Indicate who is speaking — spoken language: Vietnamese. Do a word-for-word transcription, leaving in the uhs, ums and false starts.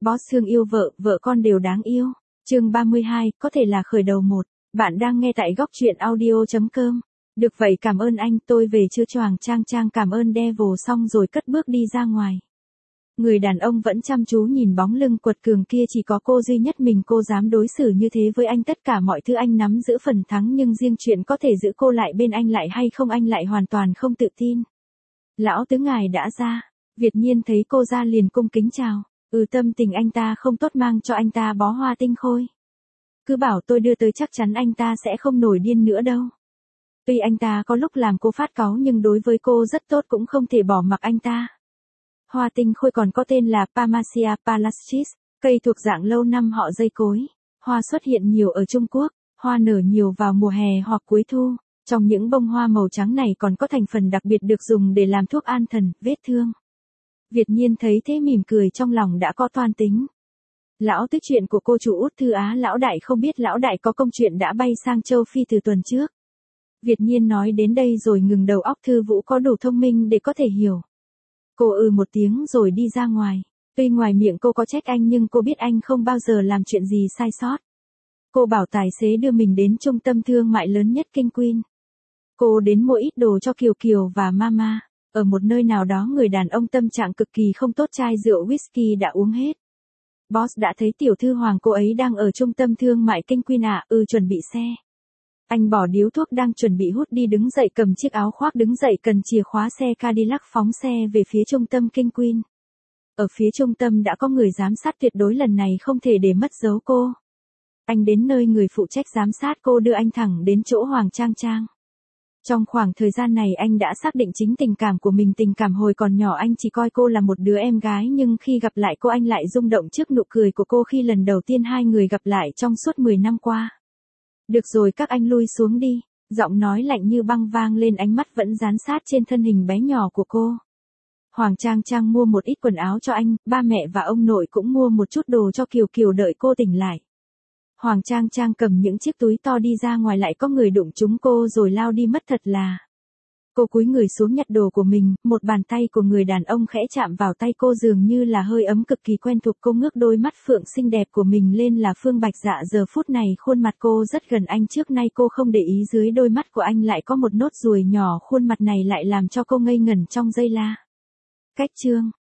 Speaker 1: Boss thương yêu vợ, vợ con đều đáng yêu. Chương ba mươi hai, có thể là khởi đầu một. Bạn đang nghe tại góc truyện audio chấm com. Được vậy, cảm ơn anh, tôi về chưa choàng trang trang cảm ơn Devil xong rồi cất bước đi ra ngoài. Người đàn ông vẫn chăm chú nhìn bóng lưng quật cường kia, chỉ có cô duy nhất mình cô dám đối xử như thế với anh, tất cả mọi thứ anh nắm giữ phần thắng, nhưng riêng chuyện có thể giữ cô lại bên anh lại hay không anh lại hoàn toàn không tự tin. Lão tứ ngài đã ra. Việt Nhiên thấy cô ra liền cung kính chào. Ừ, tâm tình anh ta không tốt, mang cho anh ta bó hoa tinh khôi. Cứ bảo tôi đưa tới, chắc chắn anh ta sẽ không nổi điên nữa đâu. Tuy anh ta có lúc làm cô phát cáu nhưng đối với cô rất tốt, cũng không thể bỏ mặc anh ta. Hoa tinh khôi còn có tên là Pamacia palastris, cây thuộc dạng lâu năm họ dây cối. Hoa xuất hiện nhiều ở Trung Quốc, hoa nở nhiều vào mùa hè hoặc cuối thu. Trong những bông hoa màu trắng này còn có thành phần đặc biệt được dùng để làm thuốc an thần, vết thương. Việt Nhiên thấy thế mỉm cười, trong lòng đã có toan tính. Lão tứ, chuyện của cô chủ Út Thư Á lão đại không biết lão đại có công chuyện đã bay sang châu Phi từ tuần trước. Việt Nhiên nói đến đây rồi ngừng, đầu óc Thư Vũ có đủ thông minh để có thể hiểu. Cô ừ một tiếng rồi đi ra ngoài. Tuy ngoài miệng cô có trách anh nhưng cô biết anh không bao giờ làm chuyện gì sai sót. Cô bảo tài xế đưa mình đến trung tâm thương mại lớn nhất Kinh Quyên. Cô đến mua ít đồ cho Kiều Kiều và Mama. Ở một nơi nào đó người đàn ông tâm trạng cực kỳ không tốt, chai rượu whisky đã uống hết. Boss đã thấy tiểu thư Hoàng cô ấy đang ở trung tâm thương mại Kinh Quyên à, ừ chuẩn bị xe. Anh bỏ điếu thuốc đang chuẩn bị hút đi, đứng dậy cầm chiếc áo khoác, đứng dậy cần chìa khóa xe Cadillac phóng xe về phía trung tâm Kinh Quyên. Ở phía trung tâm đã có người giám sát tuyệt đối, lần này không thể để mất dấu cô. Anh đến nơi, người phụ trách giám sát cô đưa anh thẳng đến chỗ Hoàng Trang Trang. Trong khoảng thời gian này anh đã xác định chính tình cảm của mình, tình cảm hồi còn nhỏ anh chỉ coi cô là một đứa em gái, nhưng khi gặp lại cô anh lại rung động trước nụ cười của cô khi lần đầu tiên hai người gặp lại trong suốt mười năm qua. Được rồi, các anh lui xuống đi, giọng nói lạnh như băng vang lên, ánh mắt vẫn dán sát trên thân hình bé nhỏ của cô. Hoàng Trang Trang mua một ít quần áo cho anh, ba mẹ và ông nội cũng mua một chút đồ cho Kiều Kiều đợi cô tỉnh lại. Hoàng Trang Trang cầm những chiếc túi to đi ra ngoài, lại có người đụng trúng cô rồi lao đi mất, thật là. Cô cúi người xuống nhặt đồ của mình, một bàn tay của người đàn ông khẽ chạm vào tay cô, dường như là hơi ấm cực kỳ quen thuộc. Cô ngước đôi mắt phượng xinh đẹp của mình lên, là Phương Bạch Dạ. Giờ phút này khuôn mặt cô rất gần anh, trước nay cô không để ý dưới đôi mắt của anh lại có một nốt ruồi nhỏ, khuôn mặt này lại làm cho cô ngây ngẩn trong giây la. Cách chương